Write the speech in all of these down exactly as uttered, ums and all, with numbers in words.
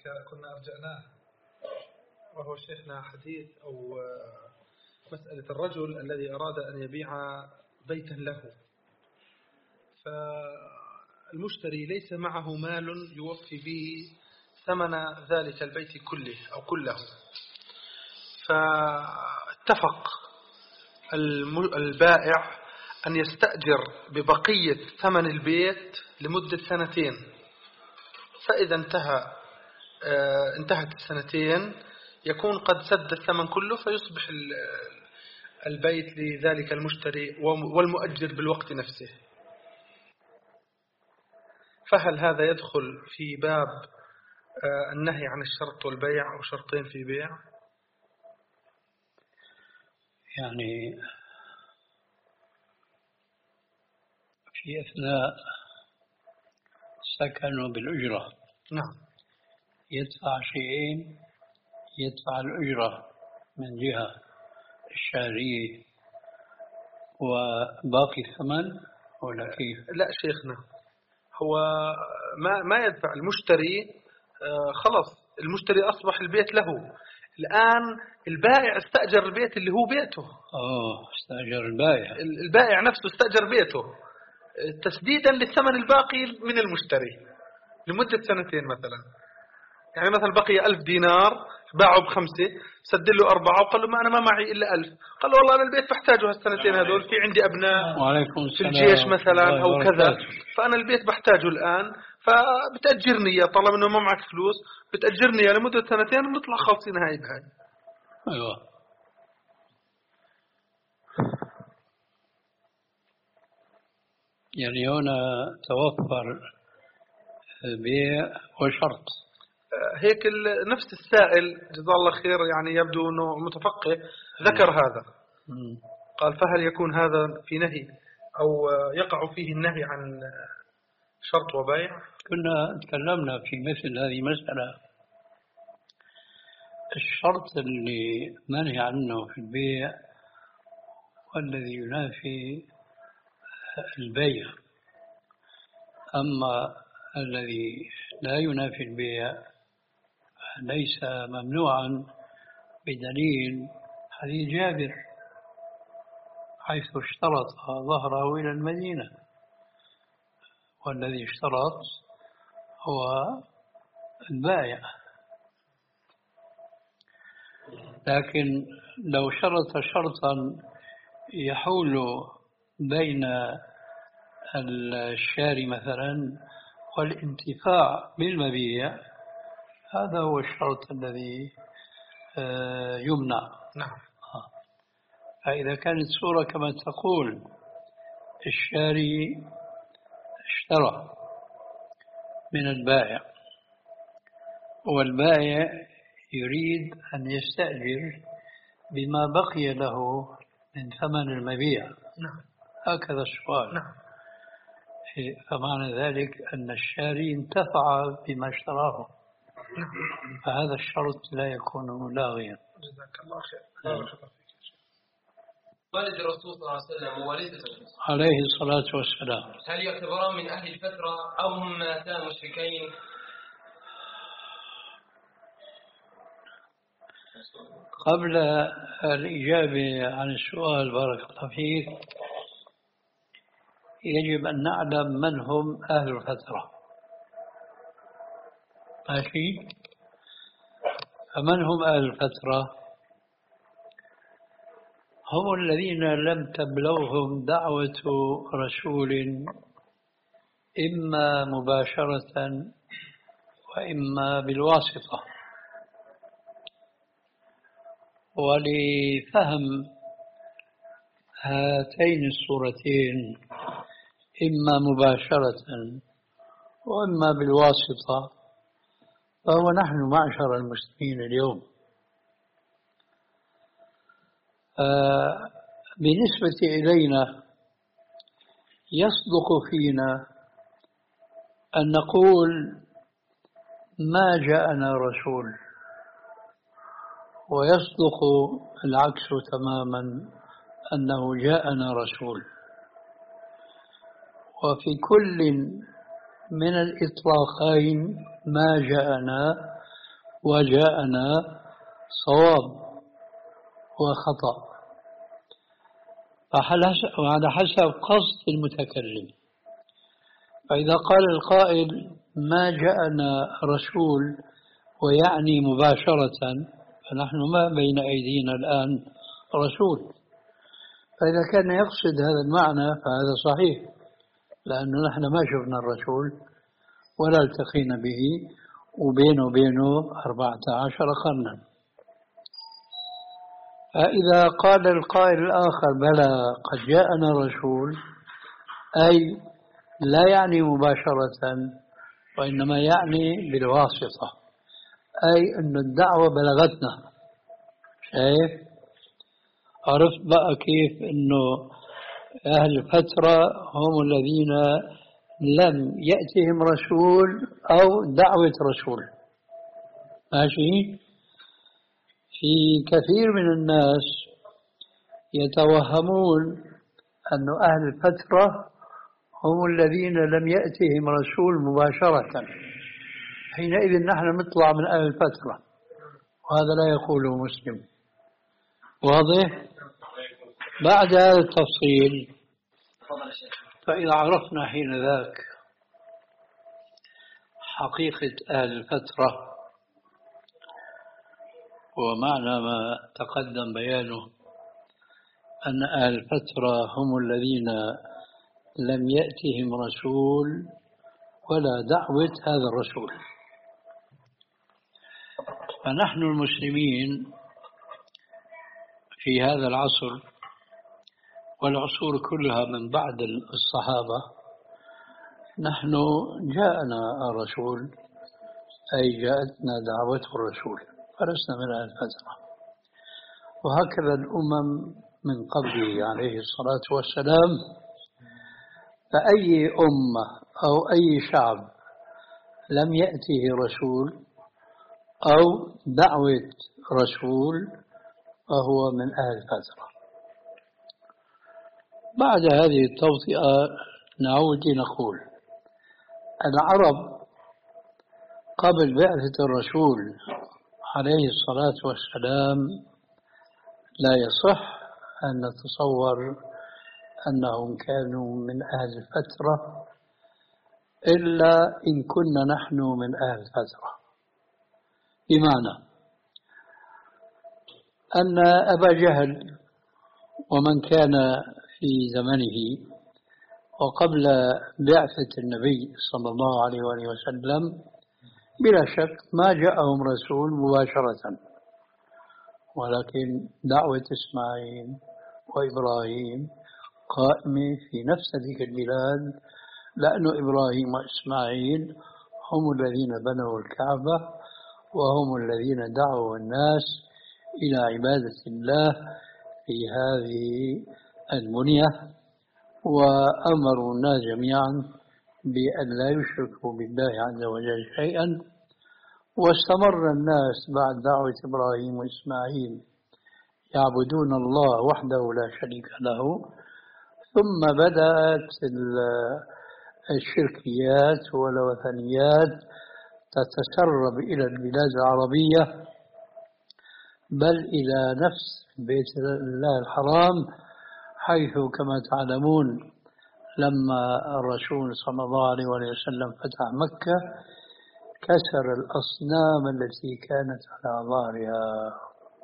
كنا أرجعناه، وهو شيخنا حديث أو مسألة الرجل الذي أراد أن يبيع بيتا له، فالمشتري ليس معه مال يوفي به ثمن ذلك البيت كله أو كله، فاتفق البائع أن يستأجر ببقية ثمن البيت لمدة سنتين، فإذا انتهى انتهت السنتين يكون قد سد الثمن كله، فيصبح البيت لذلك المشتري والمؤجر بالوقت نفسه. فهل هذا يدخل في باب النهي عن الشرط والبيع أو شرطين في بيع؟ يعني في أثناء سكنوا بالأجرة، نعم، يدفع شيئين، يدفع الأجرة من جهة الشهرية وباقي الثمن ولا كيف؟ لا شيخنا، هو ما ما يدفع المشتري، خلاص المشتري أصبح البيت له، الآن البائع استأجر البيت اللي هو بيته. آه استأجر البائع، البائع نفسه استأجر بيته تسديدا للثمن الباقي من المشتري لمدة سنتين مثلا. يعني مثلا بقي ألف دينار باعوا بخمسة، سدد له أربعة وقال له ما أنا ما معي إلا ألف، قال له والله أنا البيت بحتاجه هالسنتين هذول، في عندي أبناء في الجيش مثلا أو كذا، فأنا البيت بحتاجه الآن، فبتأجرني يا طالما إنه ما معك فلوس بتأجرني يا لمدة سنتين ونطلع خالصين هاي بهاي. أيوة. يعني هنا توفر بيع وشرط. هيك نفس السائل جزاه الله خير، يعني يبدو أنه متفقه، ذكر هذا، قال فهل يكون هذا في نهي أو يقع فيه النهي عن شرط وبيع؟ كنا تكلمنا في مثل هذه المسألة. الشرط اللي منهي عنه في البيع والذي ينافي البيع، أما الذي لا ينافي البيع ليس ممنوعا بدليل حديث جابر حيث اشترط ظهره إلى المدينة، والذي اشترط هو البائع. لكن لو شرط شرطا يحول بين الشاري مثلا والانتفاع بالمبيع، هذا هو الشرط الذي يمنع. نعم. فإذا كانت صورة كما تقول الشاري اشترى من البائع والبائع يريد أن يستأجر بما بقي له من ثمن المبيع، نعم. هكذا السؤال. نعم. فمعنى ذلك أن الشاري انتفع بما اشتراه، فهذا الشرط لا يكون لاغيا. جزاك الله خير. بارك الله فيك. والد الرسول صلى الله عليه وسلم ووالدته عليه الصلاة والسلام هل يعتبران من أهل الفترة أو هم ماتا مشركين؟ قبل الإجابة عن السؤال بارك الله فيك يجب أن نعلم من هم أهل الفترة. ماشي؟ فمن هم أهل الفترة؟ هم الذين لم تبلغهم دعوة رسول إما مباشرة وإما بالواسطة. ولفهم هاتين الصورتين إما مباشرة وإما بالواسطة فهو نحن معشر المسلمين اليوم. بالنسبة إلينا يصدق فينا أن نقول ما جاءنا رسول، ويصدق العكس تماما أنه جاءنا رسول. وفي كل من الإطلاقين ما جاءنا وجاءنا صواب وخطأ، وعلى حسب قصد المتكلم. فإذا قال القائل ما جاءنا رسول ويعني مباشرة، فنحن ما بين أيدينا الآن رسول. فإذا كان يقصد هذا المعنى فهذا صحيح، لأنه نحن ما شفنا الرسول ولا التقينا به، وبينه وبينه أربعة عشر قرنا. فإذا قال القائل الآخر بلى قد جاءنا رسول، أي لا يعني مباشرة وإنما يعني بالواسطة، أي أن الدعوة بلغتنا. شايف؟ عرفت بقى كيف أنه أهل الفترة هم الذين لم يأتهم رسول أو دعوة رسول. ماشي؟ في كثير من الناس يتوهمون أن أهل الفترة هم الذين لم يأتهم رسول مباشرة، حينئذ نحن نطلع من أهل الفترة، وهذا لا يقوله مسلم. واضح؟ بعد هذا التفصيل، فإذا عرفنا حين ذاك حقيقة أهل الفترة ومعنى ما تقدم بيانه، أن أهل الفترة هم الذين لم يأتهم رسول ولا دعوة هذا الرسول. فنحن المسلمين في هذا العصر والعصور كلها من بعد الصحابة، نحن جاءنا الرسول، أي جاءتنا دعوة الرسول، فلسنا من أهل الفترة. وهكذا الأمم من قبله عليه الصلاة والسلام. فأي أمة أو أي شعب لم يأته رسول أو دعوة رسول فهو من أهل الفترة. بعد هذه التوطئة نعود لنقول العرب قبل بعثة الرسول عليه الصلاة والسلام لا يصح أن نتصور أنهم كانوا من أهل الفترة إلا إن كنا نحن من أهل الفترة. بمعنى أن أبا جهل ومن كان في زمنه وقبل بعثة النبي صلى الله عليه وآله وسلم بلا شك ما جاءهم رسول مباشرة، ولكن دعوة إسماعيل وإبراهيم قائمة في نفس تلك البلاد، لأن إبراهيم وإسماعيل هم الذين بنوا الكعبة وهم الذين دعوا الناس إلى عبادة الله في هذه البنية، وأمروا الناس جميعا بأن لا يشركوا بالله عز وجل شيئا. واستمر الناس بعد دعوة إبراهيم وإسماعيل يعبدون الله وحده لا شريك له، ثم بدأت الشركيات والوثنيات تتسرب إلى البلاد العربية، بل إلى نفس بيت الله الحرام، حيث كما تعلمون لما الرسول صلى الله عليه وسلم فتح مكة كسر الأصنام التي كانت على ظهرها.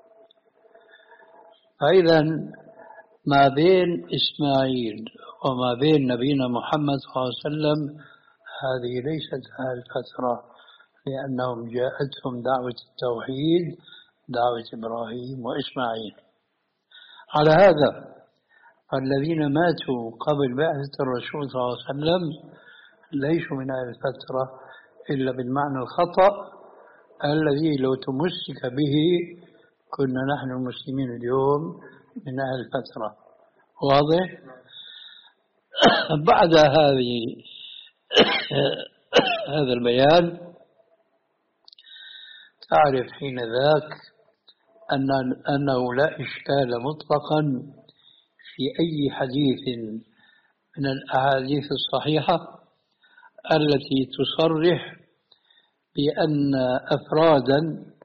فإذا ما بين إسماعيل وما بين نبينا محمد صلى الله عليه وسلم هذه ليست أهل الفترة، لأنهم جاءتهم دعوة التوحيد، دعوة إبراهيم وإسماعيل. على هذا فالذين ماتوا قبل بعثة الرسول صلى الله عليه وسلم ليسوا من أهل الفترة إلا بالمعنى الخطأ الذي لو تمسك به كنا نحن المسلمين اليوم من أهل الفترة. واضح؟ بعد هذه هذا البيان تعرف حين ذاك أن أنه لا إشكال مطلقا في أي حديث من الأحاديث الصحيحة التي تصرح بأن أفرادا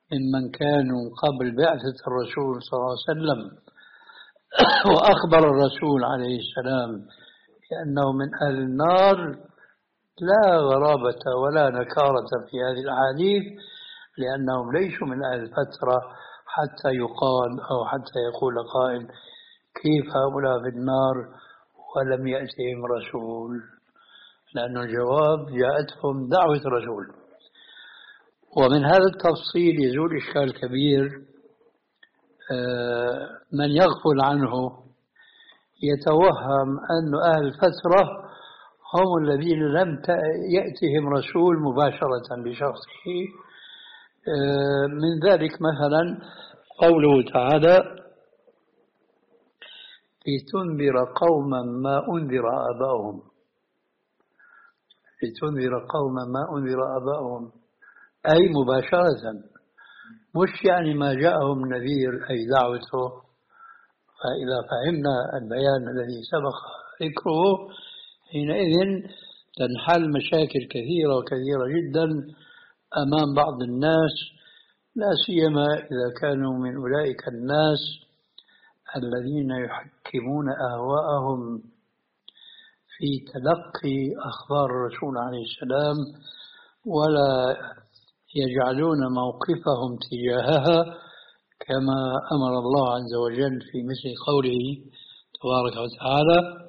ممن كانوا قبل بعثة الرسول صلى الله عليه وسلم، وأخبر الرسول عليه السلام بأنه من أهل النار، لا غرابة ولا نكارة في هذه الأحاديث، لأنهم ليسوا من أهل الفترة حتى يقال أو حتى يقول قائل كيف هؤلاء في النار ولم يأتهم رسول، لأن الجواب جاءتهم دعوة الرسول. ومن هذا التفصيل يزول إشكال كبير من يغفل عنه يتوهم أن أهل الفترة هم الذين لم يأتهم رسول مباشرة بشخصه. من ذلك مثلا قوله تعالى لتنذر قوما ما أنذر آباؤهم، لتنذر قوما ما أنذر آباؤهم أي مباشرة، مش يعني ما جاءهم نذير أي دعوته. فإذا فهمنا البيان الذي سبق ذكره حينئذ تنحل مشاكل كثيرة وكثيرة جدا أمام بعض الناس، لا سيما إذا كانوا من أولئك الناس الذين يحكمون أهواءهم في تلقي أخبار الرسول عليه السلام ولا يجعلون موقفهم تجاهها كما أمر الله عز وجل في مثل قوله تبارك وتعالى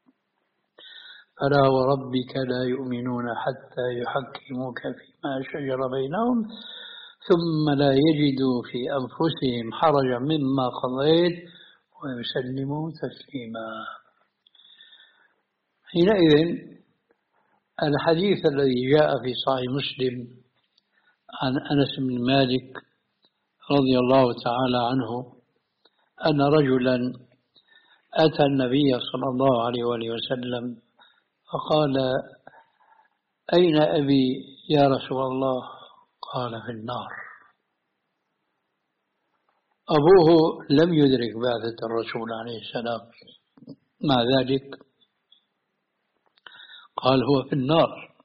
فلا وربك لا يؤمنون حتى يحكموك فيما شجر بينهم ثم لا يجدوا في أنفسهم حرجا مما قضيت ويسلموا تسليما. حينئذ الحديث الذي جاء في صحيح مسلم عن أنس بن مالك رضي الله تعالى عنه أن رجلا أتى النبي صلى الله عليه وآله وسلم فقال أين أبي يا رسول الله؟ قال في النار. أبوه لم يدرك بعثة الرسول عليه السلام، مع ذلك قال هو في النار.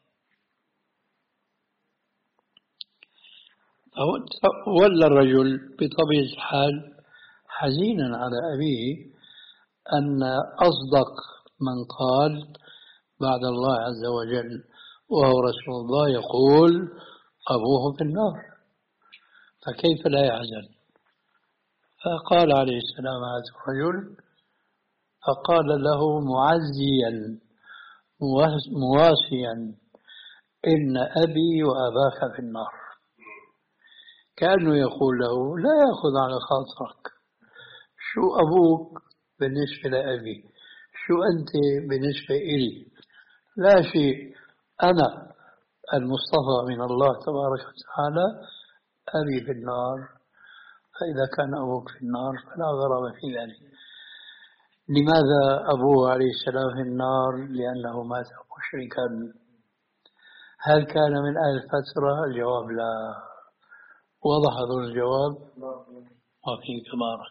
ولى الرجل بطبيعة الحال حزينا على أبيه أن أصدق من قال بعد الله عز وجل وهو رسول الله يقول أبوه في النار، فكيف لا يحزن؟ فقال عليه السلام هذا الرجل فقال له معزيا مواسيا إن أبي وأباك في النار، كأنه يقول له لا يأخذ على خاطرك، شو أبوك بالنسبة لأبي، شو أنت بالنسبة إلي، لا شيء، أنا المصطفى من الله تبارك وتعالى أبي في النار، فإذا كان أبوك في النار فلا غرابة في ذلك. لماذا أبوه عليه السلام في النار؟ لأنه مات مشركا. هل كان من أهل الفترة؟ الجواب لا. وضح هذا الجواب وفي كبارا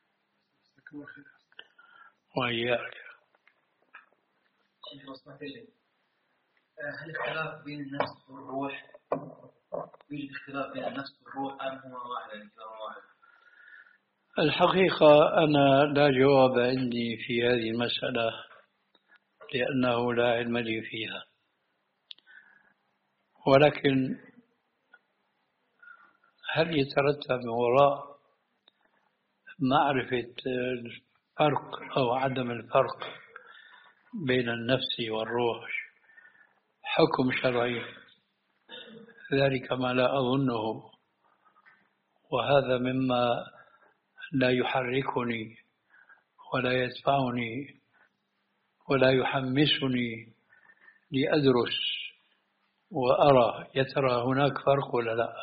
وإياك. هل اختلاف بين النفس والروح يوجد اختلاف بين النفس والروح أم هو واحد الكلام واحد؟ الحقيقة أنا لا جواب عندي في هذه المسألة لأنه لا علم لي فيها، ولكن هل يترتب وراء معرفة الفرق أو عدم الفرق بين النفس والروح حكم شرعي؟ ذلك ما لا أظنه، وهذا مما لا يحركني ولا يدفعني ولا يحمسني لأدرس وأرى يترى هناك فرق ولا لا.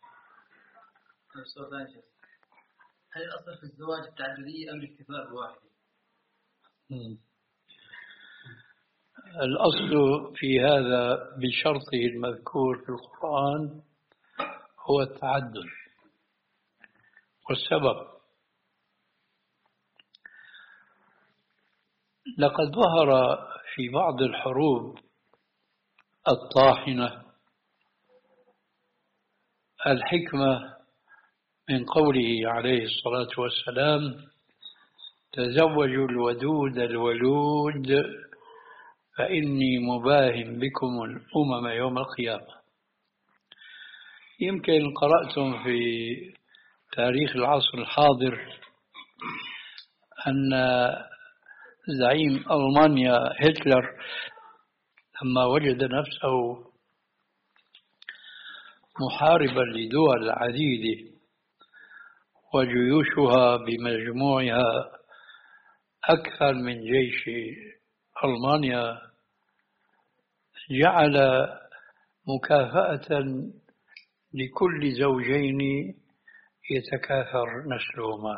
هل الأصل في الزواج التعددية أم الاكتفاء بواحد؟ الأصل في هذا بشرطه المذكور في القرآن هو التعدد، والسبب لقد ظهر في بعض الحروب الطاحنة الحكمة من قوله عليه الصلاة والسلام: تزوجوا الودود الولود فإني مباهم بكم الأمم يوم القيامة. يمكن قرأتم في تاريخ العصر الحاضر أن زعيم ألمانيا هتلر لما وجد نفسه محاربا لدول عديدة وجيوشها بمجموعها أكثر من جيش ألمانيا، جعل مكافأة لكل زوجين يتكاثر نسلهما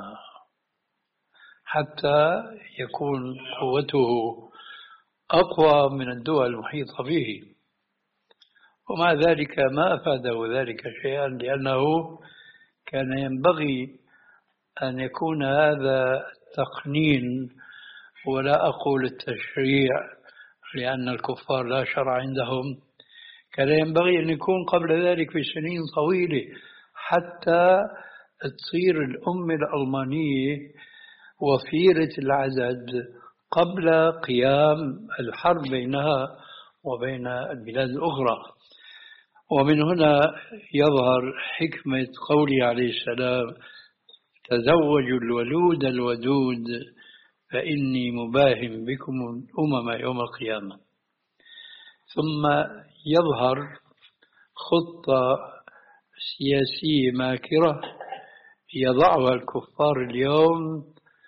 حتى يكون قوته أقوى من الدول المحيطة به. ومع ذلك ما أفاده ذلك شيئا، لأنه كان ينبغي أن يكون هذا تقنين ولا أقول التشريع، لأن الكفار لا شرع عندهم. كان ينبغي أن يكون قبل ذلك بسنين طويلة حتى تصير الأمة الألمانية وفيرة العدد قبل قيام الحرب بينها وبين البلاد الأخرى. ومن هنا يظهر حكمة قوله عليه السلام: تزوجوا الولود الودود فإني مباهم بكم الأمم يوم القيامة. ثم يظهر خطة سياسية ماكرة يضعها الكفار اليوم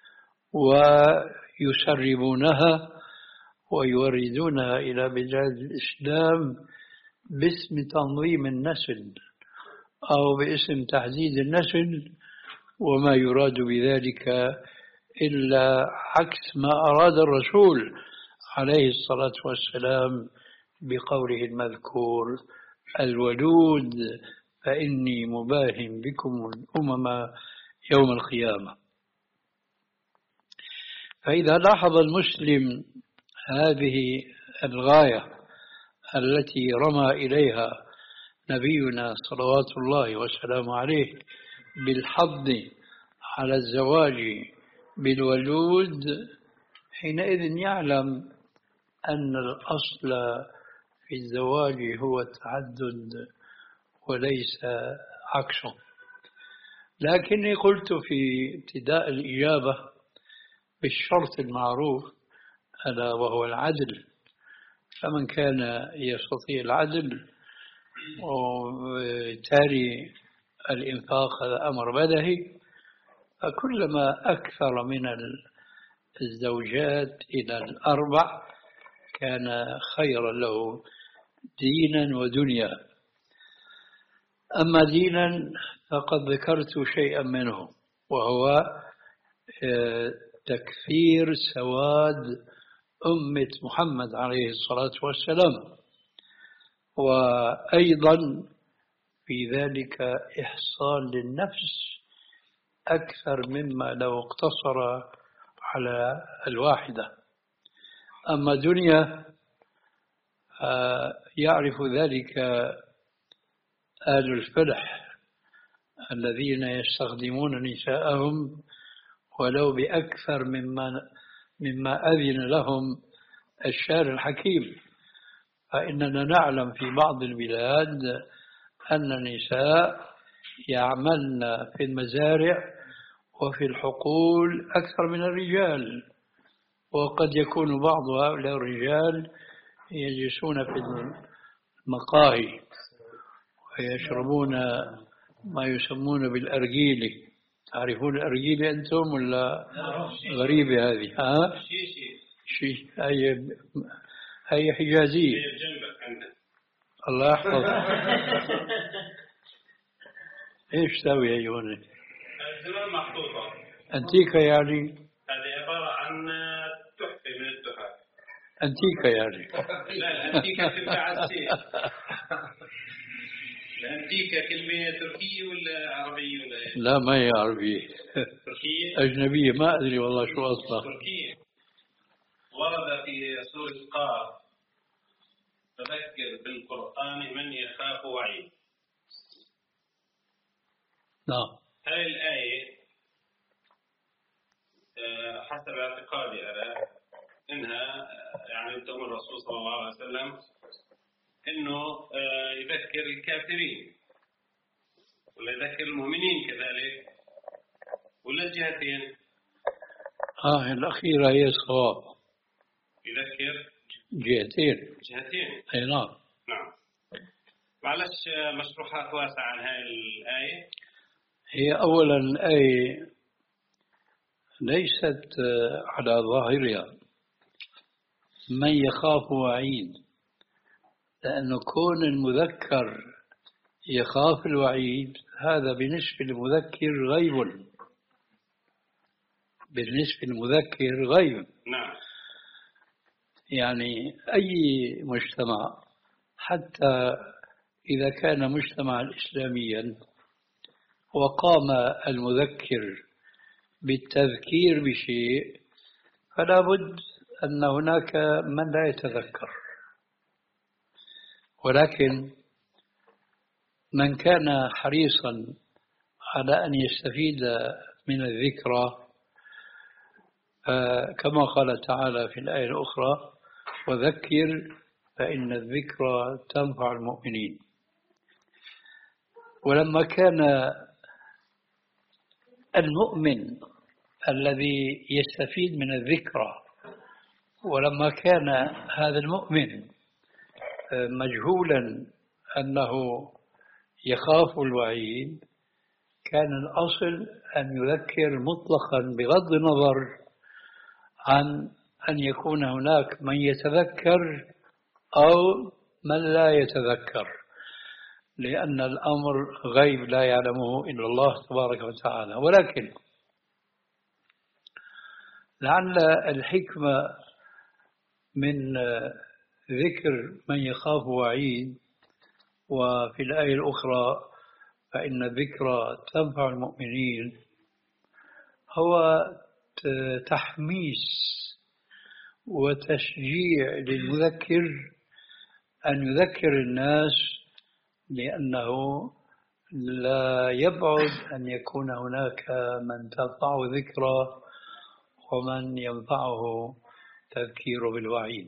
ويسربونها ويوردونها إلى بلاد الإسلام باسم تنظيم النسل أو باسم تحديد النسل، وما يراد بذلك إلا عكس ما أراد الرسول عليه الصلاة والسلام بقوله المذكور: الولود فإني مباهم بكم الأمم يوم القيامة. فإذا لاحظ المسلم هذه الغاية التي رمى إليها نبينا صلوات الله وسلامه عليه بالحض على الزواج بالولود، حينئذ يعلم أن الأصل في الزواج هو التعدد وليس عكسه. لكني قلت في ابتداء الإجابة بالشرط المعروف ألا وهو العدل، فمن كان يستطيع العدل وبالتالي الإنفاق هذا أمر بدهي، فكلما أكثر من الزوجات إلى الأربع كان خيرا له دينا ودنيا. أما دينا فقد ذكرت شيئا منه، وهو تكثير سواد أمة محمد عليه الصلاة والسلام، وأيضا في ذلك إحصان للنفس أكثر مما لو اقتصر على الواحدة. أما دنيا يعرف ذلك آل الفلح الذين يستخدمون نساءهم ولو بأكثر مما مما أذن لهم الشارع الحكيم. فإننا نعلم في بعض البلاد أن النساء يعملن في المزارع وفي الحقول أكثر من الرجال، وقد يكون بعض هؤلاء الرجال يجلسون في المقاهي ويشربون ما يسمون بالأرجيلة. تعرفون الأرجيلة أنتم ولا غريبة هذه؟ ها؟ شيء هي هي حجازية. الله يحفظ. ايش تسوي هي هون؟ الزمان محطوطة. أنتيكا يعني؟ هذه عبارة عن تحفة من التحف. أنتيكا يعني؟ لا، الأنتيكا تبع عسير. الأنتيكا كلمة تركية ولا عربية ولا إيه؟ لا، ما هي عربية. تركية؟ أجنبية، ما أدري والله شو أصلها. تركية. ورد في سورة قاف: فذكر بالقرآن من يخاف وعيد. نعم. هذه الآية حسب اعتقادي أنا إنها يعني تأمر الرسول صلى الله عليه وسلم إنه يذكر الكافرين ولا يذكر المؤمنين كذلك ولا الجهتين؟ آه الأخيرة هي الصواب، يذكر جهتين. جهتين أي نعم. نعم. معلش مشروحات واسعة عن هذه الآية. هي أولا الآية ليست على ظاهرها من يخاف وعيد، لأنه كون المذكر يخاف الوعيد هذا بالنسبة للمذكر غيب، بالنسبة للمذكر غيب. نعم. يعني أي مجتمع حتى إذا كان مجتمعا إسلاميا وقام المذكر بالتذكير بشيء فلا بد أن هناك من لا يتذكر، ولكن من كان حريصا على أن يستفيد من الذكرى كما قال تعالى في الآية الأخرى وذكر فإن الذكرى تنفع المؤمنين. ولما كان المؤمن الذي يستفيد من الذكرى ولما كان هذا المؤمن مجهولا أنه يخاف الوعيد كان الأصل أن يذكر مطلقا بغض النظر عن أن يكون هناك من يتذكر أو من لا يتذكر، لأن الأمر غيب لا يعلمه إلا الله تبارك وتعالى. ولكن لعل الحكمة من ذكر من يخاف وعيد وفي الآية الأخرى فإن الذكرى تنفع المؤمنين هو تحميس وتشجيع للمذكر أن يذكر الناس، لأنه لا يبعد أن يكون هناك من تنفعه ذكرى ومن ينفعه تذكير بالوعيد.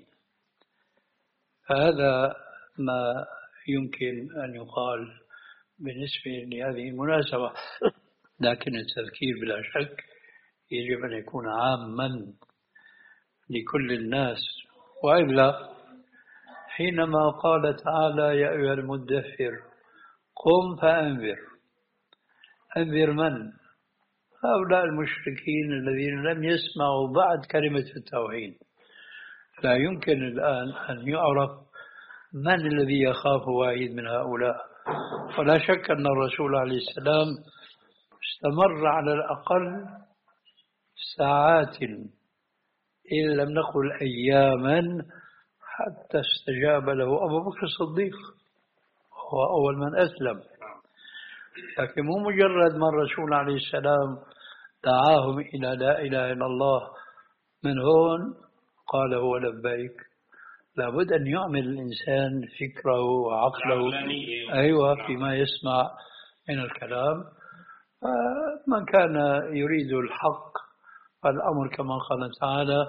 فهذا ما يمكن أن يقال بالنسبة لهذه المناسبة. لكن التذكير بلا شك يجب أن يكون عاما لكل الناس، وإلا حينما قال تعالى يا أيها المدثر قم فأنذر، أنذر من؟ هؤلاء المشركين الذين لم يسمعوا بعد كلمة التوحيد. لا يمكن الآن أن يعرف من الذي يخاف وعيد من هؤلاء. ولا شك أن الرسول عليه السلام استمر على الأقل ساعات إن لم نقل أياما حتى استجاب له أبو بكر الصديق، هو أول من أسلم. لكن مو مجرد ما الرسول عليه السلام دعاهم إلى لا إله إلا الله من هون قال هو لبيك، لابد أن يعمل الإنسان فكره وعقله أيوة فيما يسمع من الكلام. من كان يريد الحق فالأمر كما قال تعالى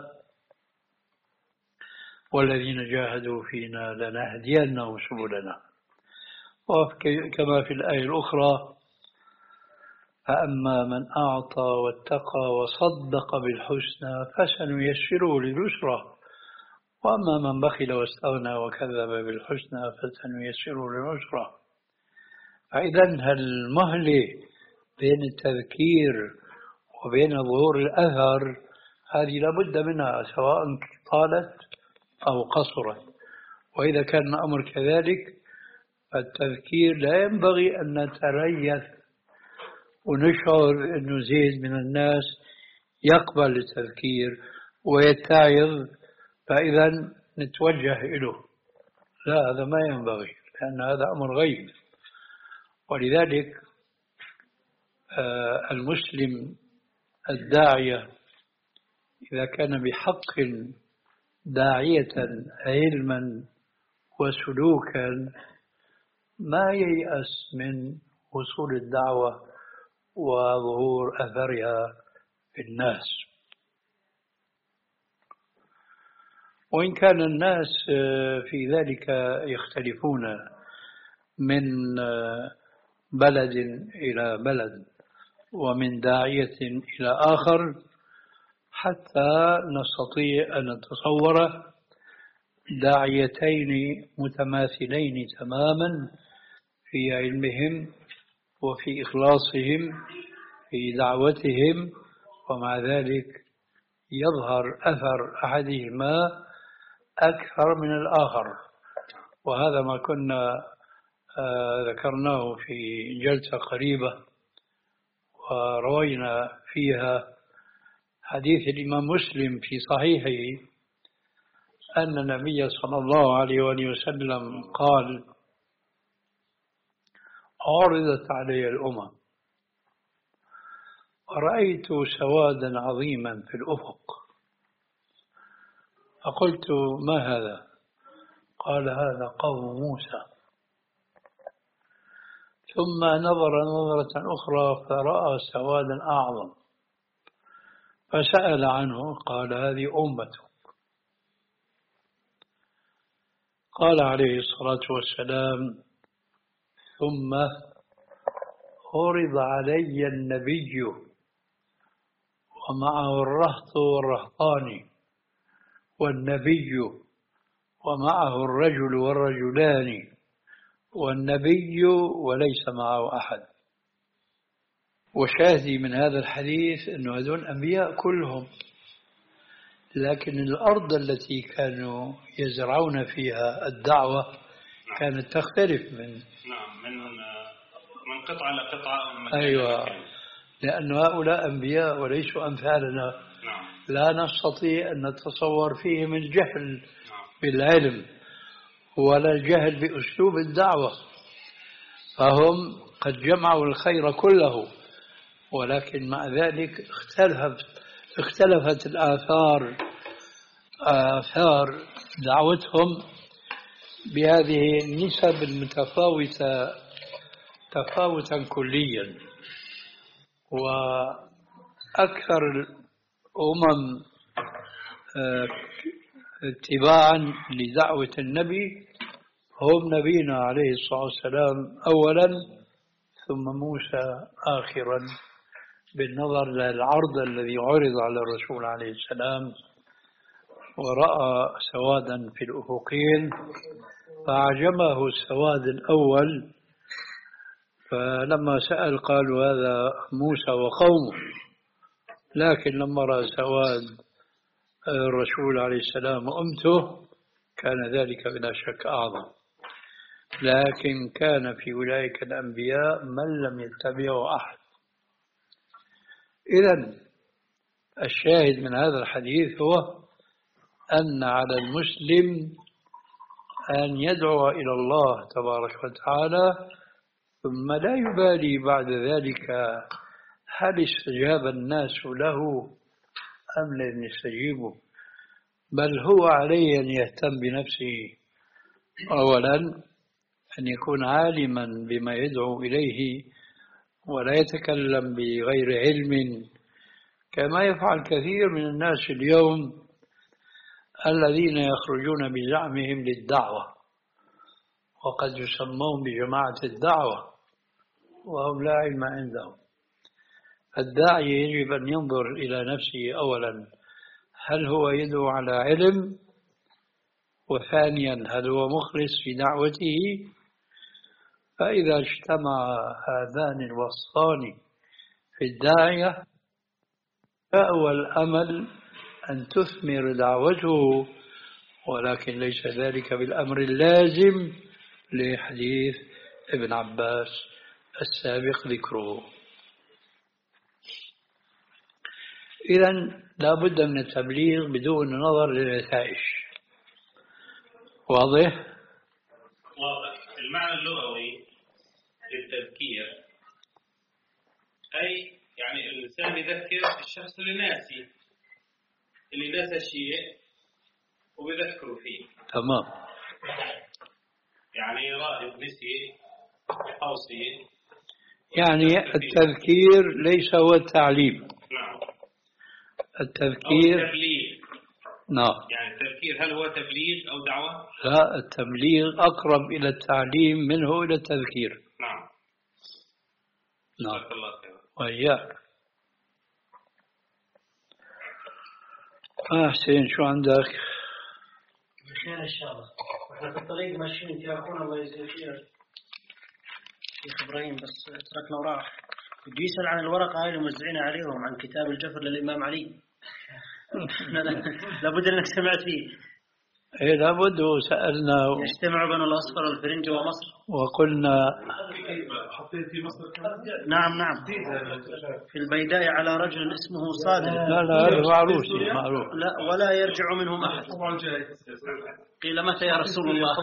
والذين جاهدوا فينا لنهدينهم سبلنا. وكما في الآية الأخرى فأما من أعطى واتقى وصدق بالحسنى فسنيسره لليسرى وأما من بخل واستغنى وكذب بالحسنى فسنيسره للعسرى. فإذا هالمهلة بين التذكير وبين ظهور الأثر هذه لابد منها سواء طالت أو قصرت. وإذا كان الأمر كذلك فالتذكير لا ينبغي أن نتريث ونشعر أنه زيد من الناس يقبل التذكير ويتعظ فإذا نتوجه إليه. لا، هذا ما ينبغي، لأن هذا أمر غيب. ولذلك المسلم الداعية إذا كان بحق داعية علما وسلوكا ما ييأس من وصول الدعوة وظهور أثرها في الناس. وإن كان الناس في ذلك يختلفون من بلد إلى بلد ومن داعية إلى آخر، حتى نستطيع أن نتصور داعيتين متماثلين تماما في علمهم وفي إخلاصهم في دعوتهم، ومع ذلك يظهر أثر أحدهما أكثر من الآخر. وهذا ما كنا ذكرناه في جلسة قريبة، وروينا فيها حديث الإمام مسلم في صحيحه أن النبي صلى الله عليه وآله وسلم قال: عرضت علي الأمم ورأيت سوادا عظيما في الأفق، فقلت: ما هذا؟ قال: هذا قوم موسى. ثم نظر نظرة أخرى فرأى سوادا أعظم، فسأل عنه قال: هذه أمته. قال عليه الصلاة والسلام: ثم عرض علي النبي ومعه الرهط والرهطان، والنبي ومعه الرجل والرجلان، والنبي وليس معه أحد. وشاهدي من هذا الحديث أنه هذول أنبياء كلهم، لكن الأرض التي كانوا يزرعون فيها الدعوة كانت تختلف من نعم من من قطعة لقطعة. أيوة، لأن هؤلاء أنبياء وليسوا أمثالنا. نعم. لا نستطيع أن نتصور فيهم الجهل بالعلم ولا الجهل بأسلوب الدعوة، فهم قد جمعوا الخير كله، ولكن مع ذلك اختلفت اختلفت الآثار آثار دعوتهم بهذه النسب المتفاوتة تفاوتا كليا. وأكثر الأمم اتباعا لدعوة النبي هم نبينا عليه الصلاة والسلام أولا، ثم موسى آخرا، بالنظر للعرض الذي عرض على الرسول عليه السلام ورأى سوادا في الأفقين فأعجبه السواد الأول، فلما سأل قالوا هذا موسى وقومه. لكن لما رأى سواد الرسول عليه السلام وأمته كان ذلك بلا شك أعظم. لكن كان في أولئك الأنبياء من لم يتبعه أحد. إذن الشاهد من هذا الحديث هو أن على المسلم أن يدعو إلى الله تبارك وتعالى، ثم لا يبالي بعد ذلك هل استجاب الناس له أم لم يستجيبوا، بل هو عليه أن يهتم بنفسه أولا، أن يكون عالما بما يدعو إليه ولا يتكلم بغير علم كما يفعل كثير من الناس اليوم الذين يخرجون بزعمهم للدعوة وقد يسمون بجماعة الدعوة وهم لا علم عندهم. الداعي يجب أن ينظر إلى نفسه أولا، هل هو يدعو على علم؟ وثانيا هل هو مخلص في دعوته؟ فإذا اجتمع هذان الوصفان في الداعية فهو الأمل أن تثمر دعوته، ولكن ليس ذلك بالأمر اللازم لحديث ابن عباس السابق ذكره. إذن لا بد من التبليغ بدون نظر للنتائج. واضح؟ واضح. المعنى اللغوي للتذكير أي يعني الإنسان يذكر الشخص اللي ناسي، اللي ناسى شيء وبيذكره فيه. تمام. يعني رائد نسي أوصي يعني التذكير ليس هو التعليم. نعم. التذكير أو التبليغ. نعم. يعني التذكير هل هو تبليغ أو دعوة؟ لا، التبليغ أقرب إلى التعليم منه إلى التذكير. نعم. نعم. جزاك الله خير. وإياك. آه حسين، شو عندك؟ خير إن شاء الله. وإحنا في الطريق ماشيين في أخونا الله يجزيه خير شيخ إبراهيم، بس تركنا وراح بده يسأل عن الورقة هاي اللي موزعينها عليهم عن كتاب الجفر للإمام علي. لابد أنك سمعت فيه. إيه لابد، وسألنا يجتمع بين الأصفر والفرنجي ومصر، وقلنا حطيت في مصر. نعم نعم في البيداء على رجل اسمه صادق. لا لا هذا معروف معروف. لا ولا يرجع منهم أحد. قيل متى يا رسول الله؟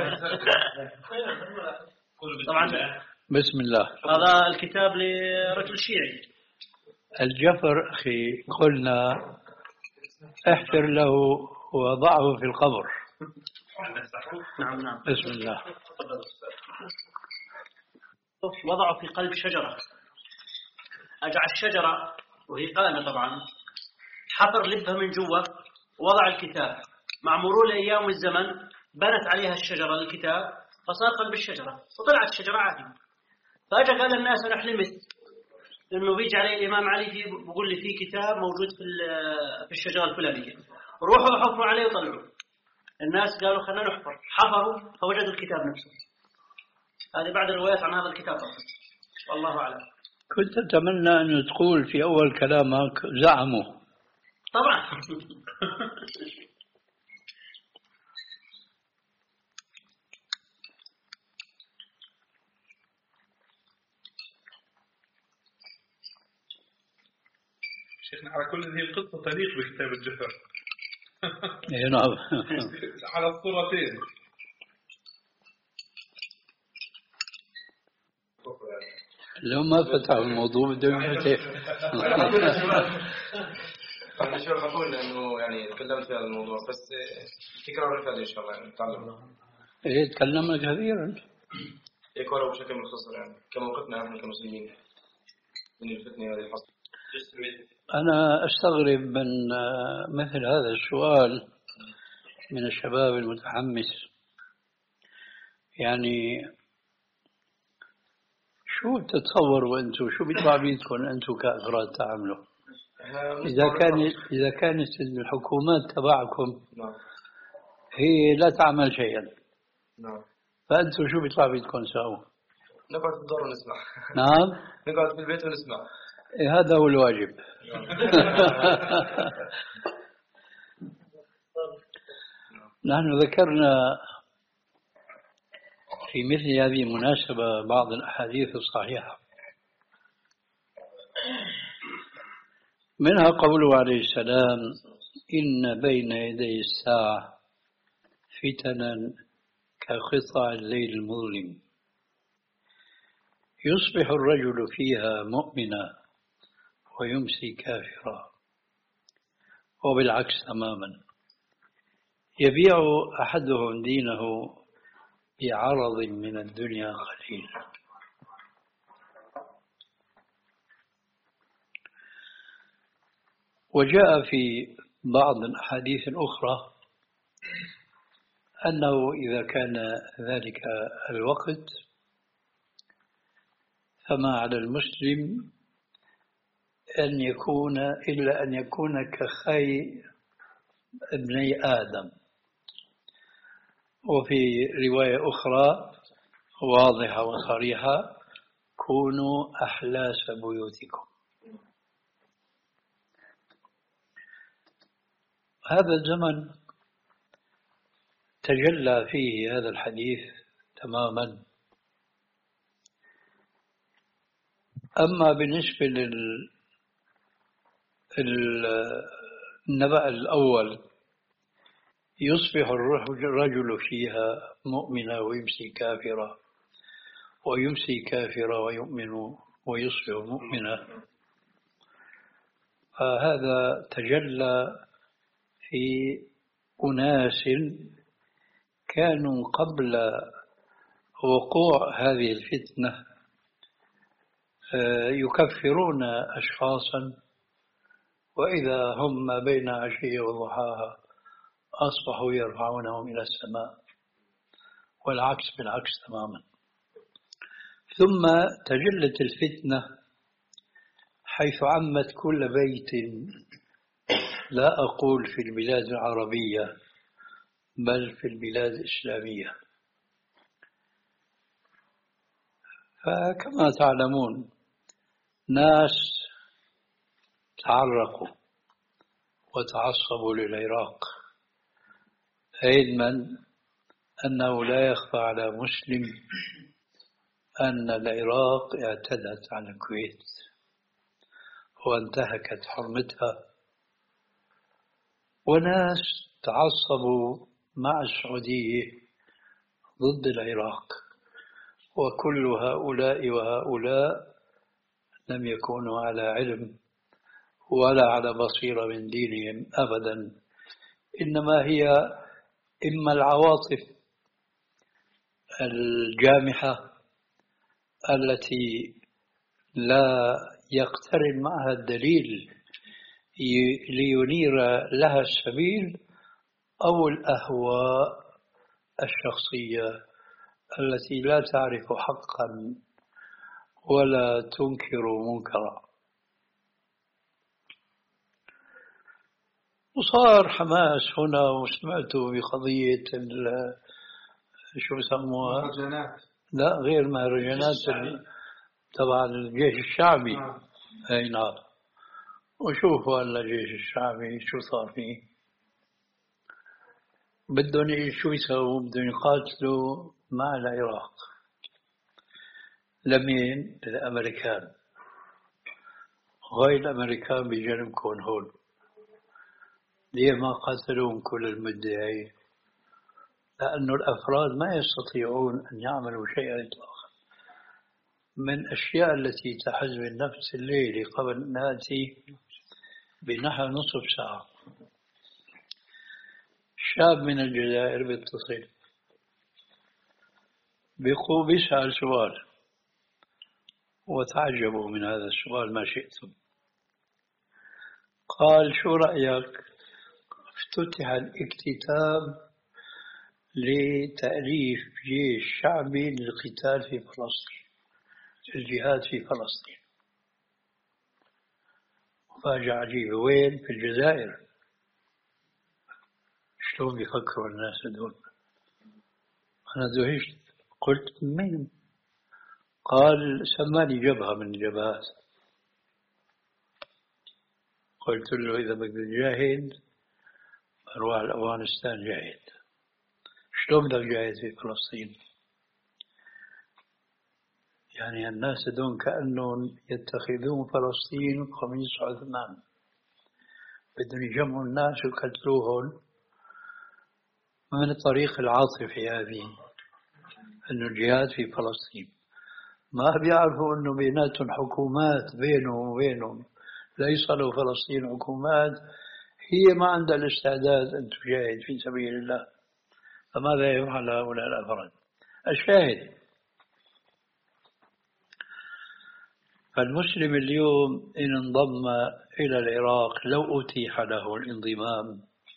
طبعا بسم الله. هذا الكتاب لرجل شيعي. الجفر أخي قلنا احفر له وضعه في القبر. نعم نعم. بسم الله. وضعه في قلب شجرة، أجع الشجرة وهي قائمة طبعا، حفر لبها من جوا ووضع الكتاب. مع مرور الأيام والزمن بنت عليها الشجرة الكتاب فصار قلب الشجرة وطلعت الشجرة عادي. فأجا قال الناس أنا حلمت إنه بيجي علي الإمام علي في بقول لي في كتاب موجود في في الشجرة الفلانية، روحوا حفروا عليه وطلعوا. الناس قالوا خلينا نحفر، حفروا فوجدوا الكتاب نفسه. هذه بعض الروايات عن هذا الكتاب طبعا. والله أعلم. كنت أتمنى أن تقول في أول كلامك زعموا. طبعا. شيخنا على كل هذه القصة تاريخ بكتاب الجفر. إيه نعم. على الصورتين. لو ما فتحوا الموضوع بدهم يفتح. أنا شو بقول إنه يعني تكلمت في هذا الموضوع بس تكرار الفائدة إن شاء الله يعني نتعلم. إيه تكلمنا كثيرا. يكون بشكل مختصر يعني كموقفنا نحن كمسلمين من الفتنة هذه الحصة. أنا أستغرب من مثل هذا السؤال من الشباب المتحمس. يعني شو تتصوروا أنتم، شو بيطلع بيدكم أنتم كأفراد تعملوا؟ إذا كانت إذا كانت الحكومات تبعكم هي لا تعمل شيئا، نعم، فأنتم شو بيطلع بيدكم تساووا؟ نقعد في الدار ونسمع. نعم، نقعد في البيت ونسمع. إيه هذا هو الواجب. نحن ذكرنا في مثل هذه المناسبة بعض الأحاديث الصحيحة، منها قوله عليه السلام: إن بين يدي الساعة فتنا كقطع الليل المظلم يصبح الرجل فيها مؤمنا ويمسي كافرا، وبالعكس تماما، يبيع أحدهم دينه بعرض من الدنيا قليل. وجاء في بعض الأحاديث الأخرى أنه إذا كان ذلك الوقت فما على المسلم أن يكون إلا أن يكون كخي ابني آدم. وفي رواية أخرى واضحة وصريحة: كونوا أحلاس بيوتكم. هذا الزمن تجلى فيه هذا الحديث تماما. أما بالنسبة للنبأ الأول: يصبح الرجل فيها مؤمنا ويمسي كافرا، ويمسي كافرا ويؤمن ويصبح مؤمنا، فهذا تجلى في أناس كانوا قبل وقوع هذه الفتنة يكفرون أشخاصا وإذا هم ما بين عشية وضحاها أصبحوا يرفعونهم إلى السماء، والعكس بالعكس تماما. ثم تجلت الفتنة حيث عمت كل بيت، لا أقول في البلاد العربية بل في البلاد الإسلامية. فكما تعلمون ناس تعرقوا وتعصبوا للعراق، علما أنه لا يخفى على مسلم أن العراق اعتدت على الكويت وانتهكت حرمتها، وناس تعصبوا مع السعودية ضد العراق، وكل هؤلاء وهؤلاء لم يكونوا على علم ولا على بصيرة من دينهم أبدا، إنما هي إما العواطف الجامحة التي لا يقترن معها الدليل لينير لها السبيل، أو الأهواء الشخصية التي لا تعرف حقا ولا تنكر منكرا. وصار حماس هنا، وسمعتوا بقضية شو بسموها؟ مهرجانات. لا غير مهرجانات تبع الجيش الشعبي. آه. أي نعم. وشوفوا هلا الجيش الشعبي شو صار فيه، بدهم شو يسووا؟ بدهم يقاتلوا مع العراق. لمين؟ للأمريكان. غير الأمريكان بجنبكم هون، ليه ما قاتلوهم كل المدة هاي؟ لأنه الأفراد ما يستطيعون أن يعملوا شيئا إطلاقا. من الأشياء التي تحز بالنفس الليلة قبل أن نأتي بنحو نصف ساعة، شاب من الجزائر بيتصل بيقول بيسأل سؤال، وتعجبوا من هذا السؤال ما شئتم. قال: شو رأيك افتتح الاكتتاب لتأليف جيش شعبي للقتال في فلسطين، الجهاد في فلسطين؟ مفاجأة عجيبة. وين؟ في الجزائر. شلون بيفكروا الناس هذول؟ أنا دهشت، قلت من؟ قال: سماني جبهة من الجبهات. قلت له: إذا بدك تجاهد أروح لأفغانستان جاهد. شلون بدك جاهد في فلسطين؟ يعني الناس دون كأنهم يتخذون فلسطين قميص عثمان، بدهم يجمعوا الناس ويقتلوهم من الطريق العاطفي هذه، أنه الجهاد في فلسطين. ما بيعرفوا أنه بيناتهم حكومات بينهم وبينهم، ليس له فلسطين حكومات هي ما عندها الاستعداد أن تجاهد في سبيل الله، فماذا يفعل هؤلاء الأفراد؟ الشاهد، فالمسلم اليوم إن انضم إلى العراق لو أتيح له الانضمام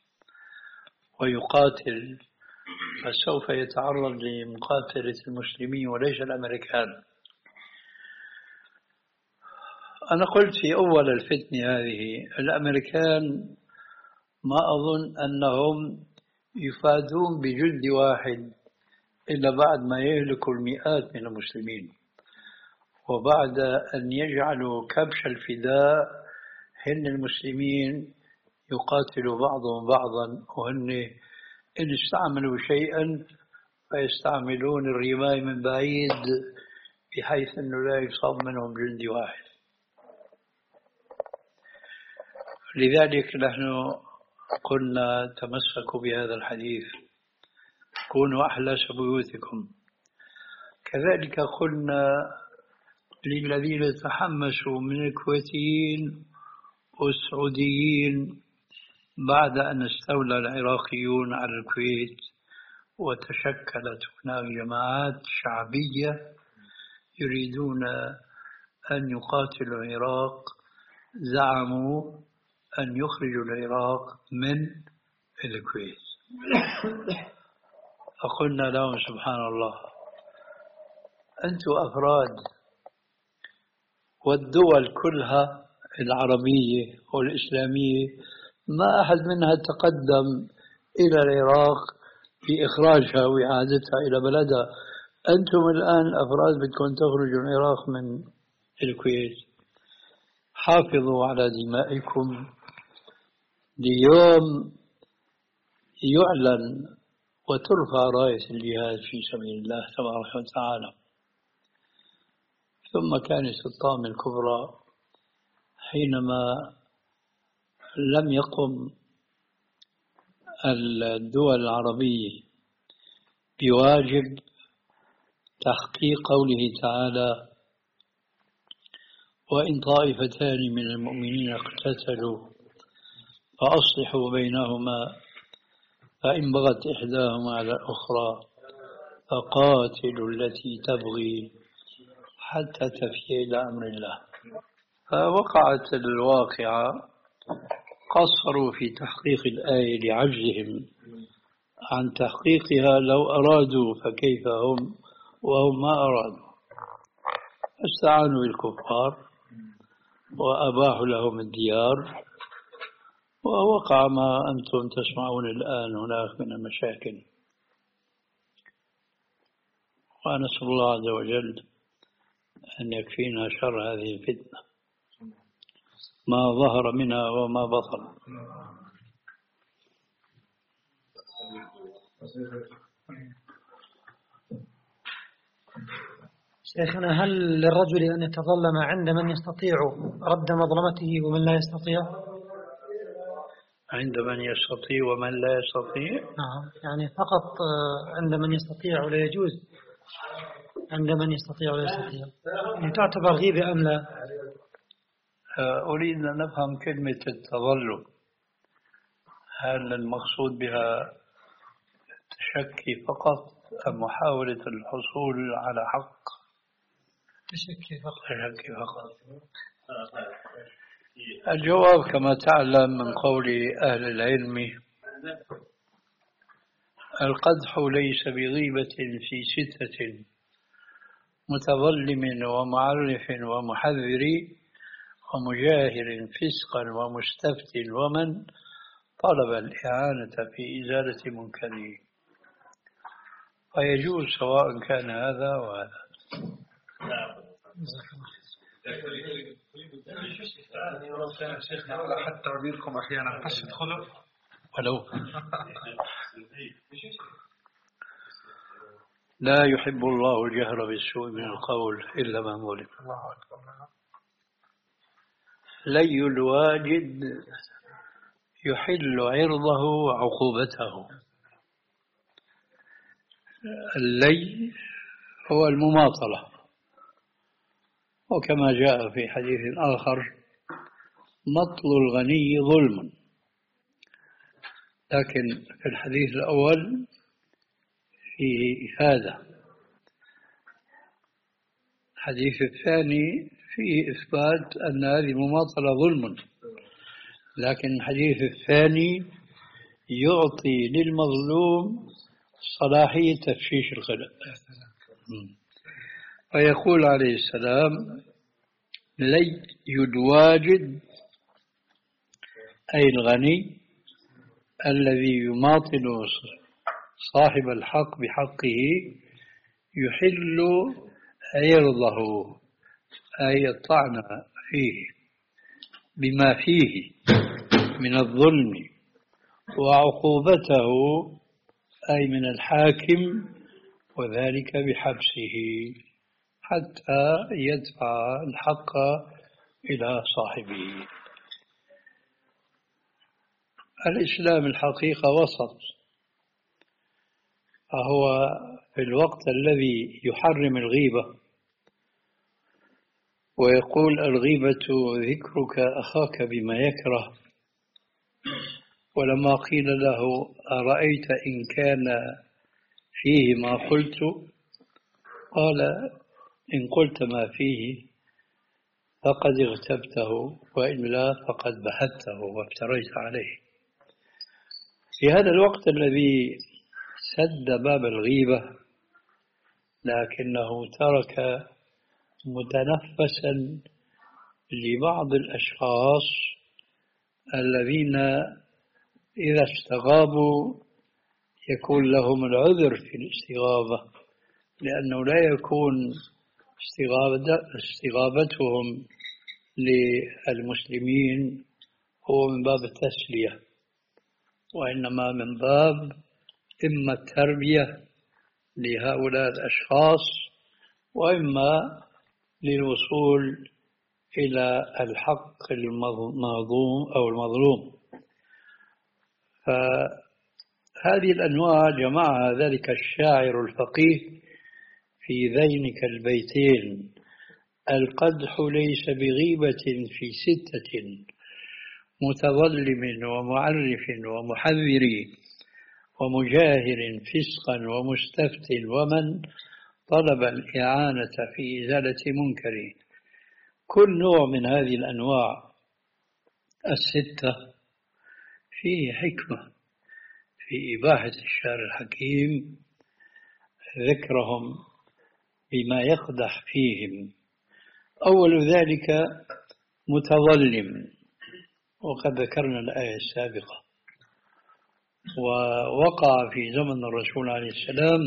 ويقاتل، فسوف يتعرض لمقاتلة المسلمين وليس الأمريكان. أنا قلت في أول الفتنة هذه الأمريكان ما أظن أنهم يفادون بجند واحد إلا بعد ما يهلكوا المئات من المسلمين، وبعد أن يجعلوا كبش الفداء هن المسلمين يقاتلوا بعضهم بعضا، وهن إن استعملوا شيئا فيستعملون الرماية من بعيد بحيث أنه لا يصاب منهم جندي واحد. لذلك نحن قلنا تمسكوا بهذا الحديث، كونوا أحلاس بيوتكم. كذلك قلنا للذين تحمسوا من الكويتيين والسعوديين بعد أن استولى العراقيون على الكويت وتشكلت هناك جماعات شعبية يريدون أن يقاتلوا العراق زعموا أن يخرجوا العراق من الكويت. فقلنا لهم سبحان الله، أنتم أفراد والدول كلها العربية والإسلامية ما أحد منها تقدم إلى العراق في إخراجها وإعادتها إلى بلدها. أنتم الآن أفراد بدكم تخرجوا العراق من الكويت. حافظوا على دمائكم ليوم يعلن وترفع راية الجهاد في سبيل الله تبارك وتعالى. ثم كانت الطامة الكبرى حينما لم يقم الدول العربية بواجب تحقيق قوله تعالى: وإن طائفتان من المؤمنين اقتتلوا فأصلحوا بينهما فإن بغت إحداهما على الأخرى فقاتلوا التي تبغي حتى تفيء إلى أمر الله. فوقعت الواقعة، قصروا في تحقيق الآية لعجزهم عن تحقيقها، لو أرادوا فكيف هم وهم ما أرادوا، استعانوا بالكفار وأباحوا لهم الديار، ووقع ما أنتم تسمعون الآن هناك من المشاكل. ونسأل الله عز وجل أن يكفينا شر هذه الفتنة ما ظهر منها وما بطن. شيخنا، هل للرجل أن يتظلم عند من يستطيع رد مظلمته ومن لا يستطيع؟ عند من يستطيع ومن لا يستطيع؟ نعم، يعني فقط عند من يستطيع ولا يجوز عند من يستطيع ولا يستطيع، يعني تعتبر غيبة أم لا؟ أريد أن نفهم كلمة التظلم. هل المقصود بها التشكي فقط أم محاولة الحصول على حق؟ تشكي فقط. تشكي فقط. الجواب كما تعلم من قول أهل العلم: القدح ليس بغيبة في ستة: متظلم ومعرف ومحذر ومجاهر فسقا ومستفت ومن طلب الإعانة في إزالة منكره. فيجوز سواء كان هذا وهذا. شيخنا على حد تعبيركم أحيانا قش تدخلوا ولو لا يحب الله الجهر بالسوء من القول إلا من ظلم. لي الواجد يحل عرضه وعقوبته. اللي هو المماطلة، وكما جاء في حديث آخر: مطل الغني ظلم. لكن في الحديث الأول في هذا، الحديث الثاني فيه إثبات أن هذه المماطلة ظلم، لكن الحديث الثاني يعطي للمظلوم صلاحية تفشيش الخلق. فيقول عليه السلام: لي الواجد، أي الغني الذي يماطل صاحب الحق بحقه، يحل عرضه، أي الطعن فيه بما فيه من الظلم، وعقوبته أي من الحاكم، وذلك بحبسه حتى يدفع الحق إلى صاحبه. الإسلام الحقيقة وسط، فهو في الوقت الذي يحرم الغيبة ويقول: الغيبة ذكرك أخاك بما يكره، ولما قيل له: أرأيت إن كان فيه ما قلت؟ قال: إن قلت ما فيه فقد اغتبته، وإلا فقد بحثته وافتريت عليه. في هذا الوقت الذي سد باب الغيبة لكنه ترك متنفسا لبعض الأشخاص الذين إذا استغابوا يكون لهم العذر في الاستغابة، لأنه لا يكون استغابتهم للمسلمين هو من باب التسلية، وإنما من باب إما التربية لهؤلاء الأشخاص وإما للوصول إلى الحق المظلوم أو المظلوم. فهذه الأنواع جمعها ذلك الشاعر الفقيه في ذينك البيتين: القدح ليس بغيبة في ستة، متظلم ومعرف ومحذر ومجاهر فسقا ومستفت ومن طلب الإعانة في إزالة منكر. كل نوع من هذه الأنواع الستة فيه حكمة في إباحة الشارع الحكيم ذكرهم بما يقدح فيهم. أول ذلك متظلم، وقد ذكرنا الآية السابقة. ووقع في زمن الرسول عليه السلام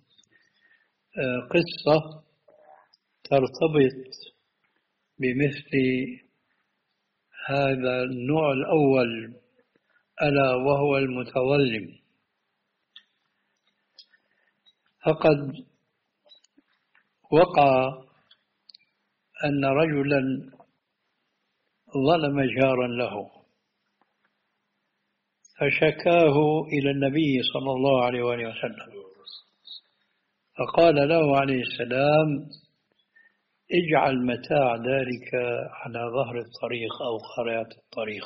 قصة ترتبط بمثل هذا النوع الأول، ألا وهو المتظلم. فقد وقع أن رجلا ظلم جارا له فشكاه إلى النبي صلى الله عليه وآله وسلم، فقال له عليه السلام: اجعل متاع ذلك على ظهر الطريق أو خريطة الطريق.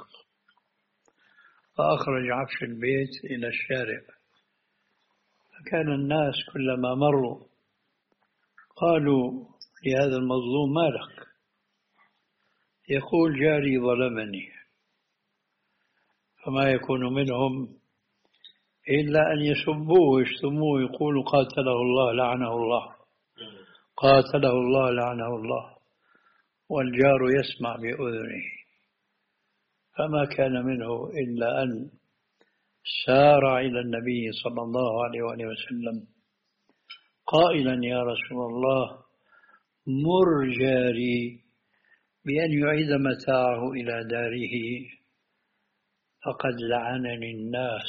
فأخرج عفش البيت إلى الشارع، فكان الناس كلما مروا قالوا لهذا المظلوم: ما لك؟ يقول: جاري ظلمني. فما يكون منهم إلا أن يسبوه ويشتموه ويقولوا: قاتله الله لعنه الله، قاتله الله لعنه الله، والجار يسمع بأذنه. فما كان منه إلا أن سار إلى النبي صلى الله عليه وآله وسلم قائلا: يا رسول الله، مر جاري بأن يعيد متاعه إلى داره، فقد لعنني الناس.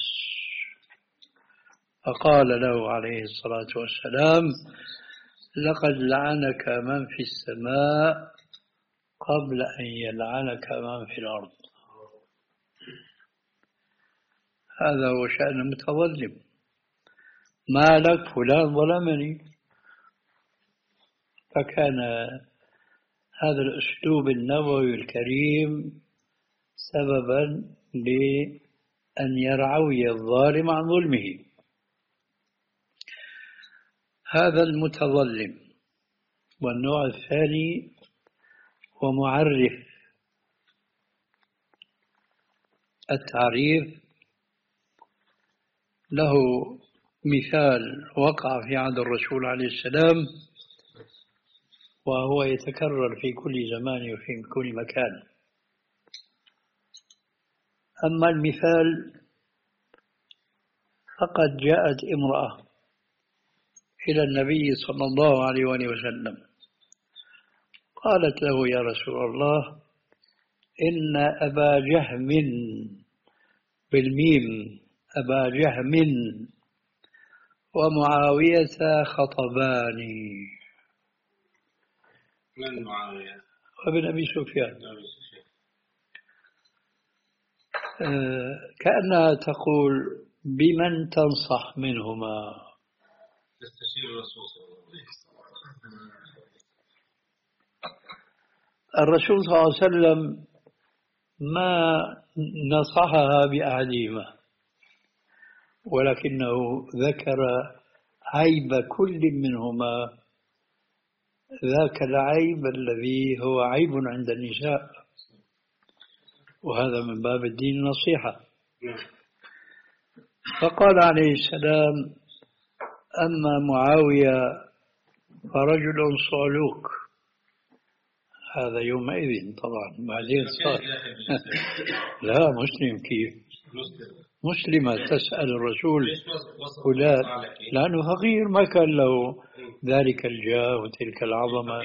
فقال له عليه الصلاة والسلام: لقد لعنك من في السماء قبل أن يلعنك من في الأرض. هذا هو شأن المتظلم. ما لك؟ فلان ظلمني. فكان هذا الأسلوب النبوي الكريم سببا لأن يرعوي الظالم عن ظلمه. هذا المتظلم. والنوع الثاني هو معرف. التعريف له مثال وقع في عهد الرسول عليه السلام، وهو يتكرر في كل زمان وفي كل مكان. أما المثال فقد جاءت امرأة إلى النبي صلى الله عليه وآله وسلم قالت له: يا رسول الله، إن أبا جهم بالميم أبا جهم ومعاوية خطباني. من معاوية؟ وابن أبي سفيان. آه كأنها تقول: بمن تنصح منهما؟ تستشير الرسول صلى الله عليه وسلم. الرسول صلى الله عليه وسلم ما نصحها بأحدهما، ولكنه ذكر عيب كل منهما ذاك العيب الذي هو عيب عند النساء، وهذا من باب الدين النصيحة. فقال عليه السلام: أما معاوية فرجل صعلوك. هذا يومئذ طبعا، بعدين صار لا مسلم كيف؟ مسلمة تسأل الرسول فلان، لأنه فقير ما كان له ذلك الجاه وتلك العظمة.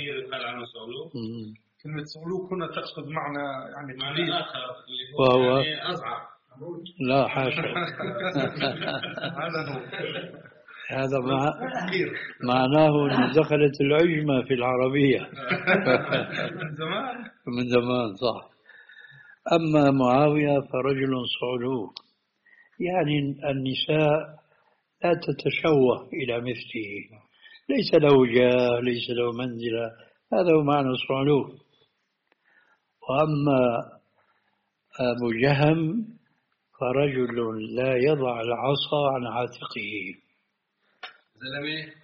كلمة صعلوك هنا تقصد معنى يعني معنى آخر وهو يعني أزعر. لا حاشا هذا هو هذا مع... معناه أن دخلت العجمة في العربية من زمان من زمان صح. أما معاوية فرجل صعلوك، يعني النساء لا تتشوه إلى مثله، ليس له جاه، ليس له منزلة، هذا هو معنى صعلوك. وأما أبو جهم فرجل لا يضع العصا عن عاتقه، زلمة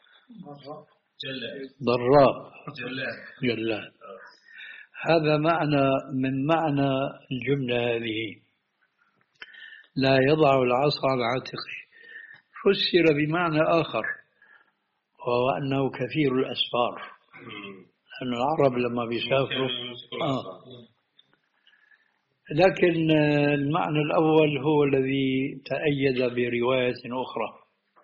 جلاد ضراب جلاد جلاد. هذا معنى من معنى الجملة هذه، لا يضع العصا عن عاتقه. فسر بمعنى آخر، وهو أنه كثير الأسفار، لأن العرب لما بيسافروا آه. لكن المعنى الأول هو الذي تأيد برواية أخرى.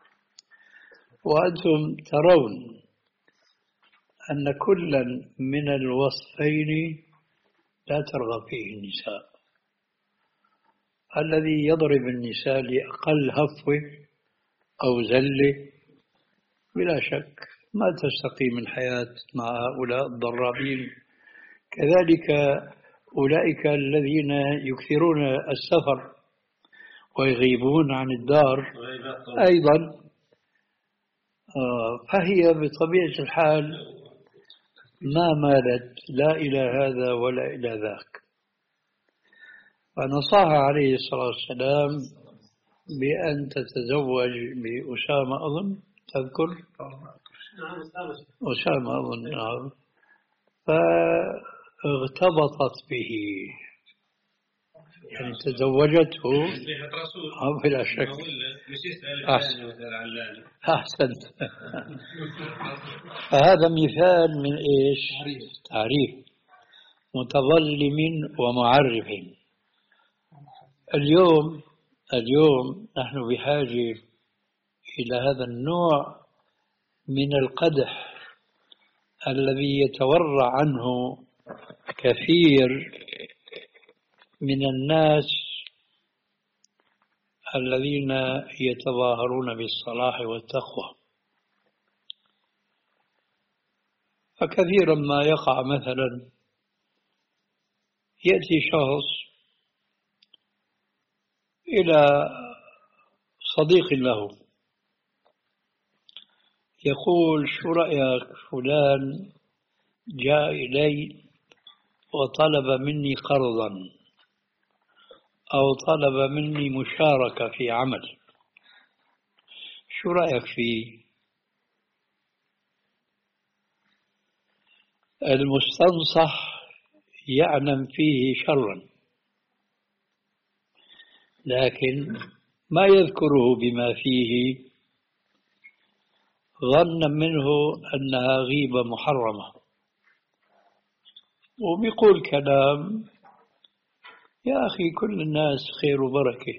وأنتم ترون أن كلا من الوصفين لا ترغب فيه النساء. الذي يضرب النساء لأقل هفوة أو زلة بلا شك ما تستقيم الحياة مع هؤلاء الضرابين. كذلك أولئك الذين يكثرون السفر ويغيبون عن الدار أيضا، فهي بطبيعة الحال ما مالت لا إلى هذا ولا إلى ذاك. فنصاها عليه الصلاة والسلام بأن تتزوج بأسامة، أظن تذكر أسامة أظن نعم. فاغتبطت به، يعني تزوجته بلا شك. أحسنت. فهذا مثال من إيش؟ تعريف متظلم ومعرف. اليوم اليوم نحن بحاجة إلى هذا النوع من القدح الذي يتورع عنه كثير من الناس الذين يتظاهرون بالصلاح والتقوى. فكثيرا ما يقع مثلا يأتي شخص إلى صديق له يقول: شو رأيك فلان جاء إلي وطلب مني قرضا أو طلب مني مشاركة في عمل، شو رأيك فيه؟ المستنصح يعلم فيه شرا، لكن ما يذكره بما فيه ظنا منه أنها غيبة محرمة، وبيقول كلام يا أخي كل الناس خير وبركة.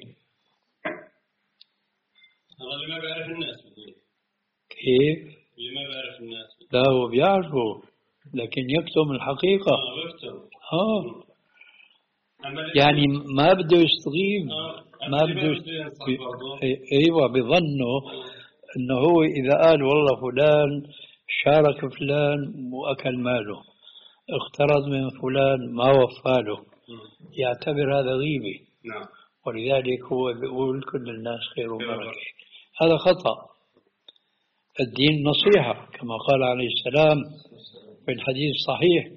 هذا اللي ما بيعرف الناس بيقول. كيف؟ اللي ما بيعرف الناس لا هو بيعرفه لكن يكتم الحقيقة. آه بيكتم. آه يعني ما بده يستغيب، آه. ما بده يست... ايوه بظنه انه هو اذا قال والله فلان شارك فلان واكل ماله، اقترض من فلان ما وفى له، يعتبر هذا غيبة. نعم. ولذلك هو بيقول كل الناس خير وبركة. هذا خطأ. الدين نصيحة كما قال عليه السلام في الحديث الصحيح،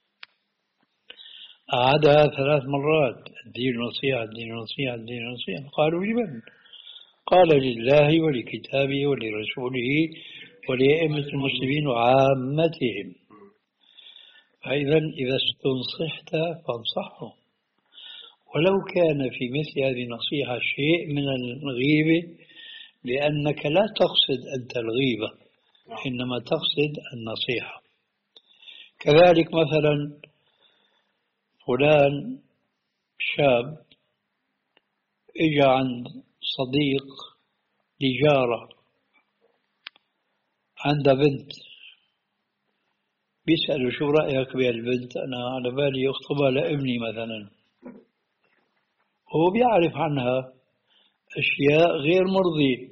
أعادها ثلاث مرات: الدين نصيحة الدين نصيحة الدين نصيحة. قالوا لمن؟ قال: لله ولكتابه ولرسوله ولأئمة المسلمين وعامتهم. فإذا إذا استنصحت فانصحهم، ولو كان في مثل هذه النصيحة شيء من الغيبة، لأنك لا تقصد أنت الغيبة، إنما تقصد النصيحة. كذلك مثلا فلان شاب إجا عند صديق لجارة عندها بنت، بيسأله شو رأيك بهالبنت؟ أنا على بالي أخطبها لابني مثلا. هو بيعرف عنها أشياء غير مرضية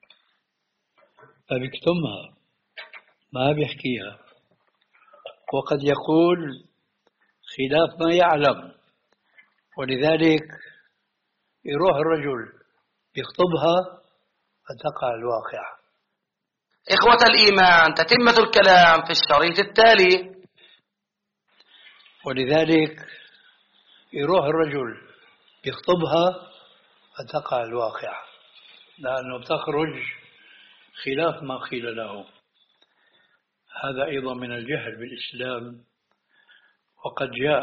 فبيكتمها ما بيحكيها، وقد يقول خلاف ما يعلم، ولذلك يروح الرجل يخطبها فتقع الواقعة. إخوة الإيمان، تتمة الكلام في الشريط التالي. ولذلك يروح الرجل يخطبها فتقع الواقعة، لأنه بتخرج خلاف ما قيل له. هذا أيضا من الجهل بالإسلام. وقد جاء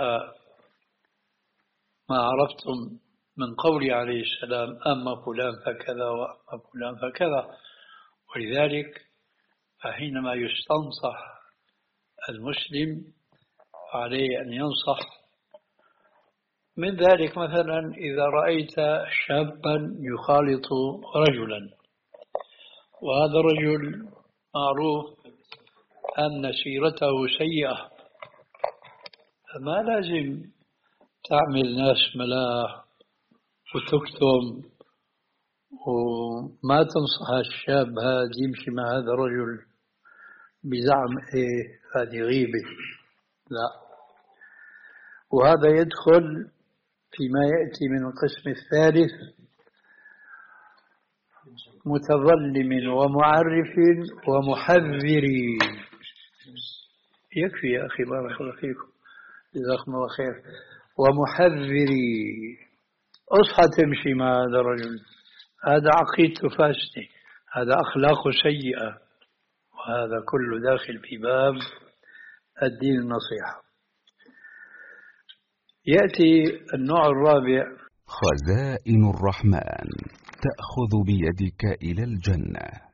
ما عرفتم من قوله عليه السلام: أما فلان فكذا وأما فلان فكذا. ولذلك فحينما يستنصح المسلم عليه أن ينصح. من ذلك مثلا إذا رأيت شابا يخالط رجلا، وهذا الرجل معروف أن سيرته سيئة، فما لازم تعمل ناس ملاح وتكتم وما تنصح الشاب هذا يمشي مع هذا الرجل بزعم إيه هذه غيبة. لا، وهذا يدخل فيما يأتي من القسم الثالث: متظلم ومعرف ومحذر. يكفي يا أخي، بارك الله فيكم، جزاكم الله خير. ومحذر، أصحى تمشي مع هذا الرجل، هذا عقيدته فاسدة، هذا أخلاقه سيئة، وهذا كله داخل في باب الدين النصيحة. يأتي النوع الرابع: خزائن الرحمن تأخذ بيدك إلى الجنة.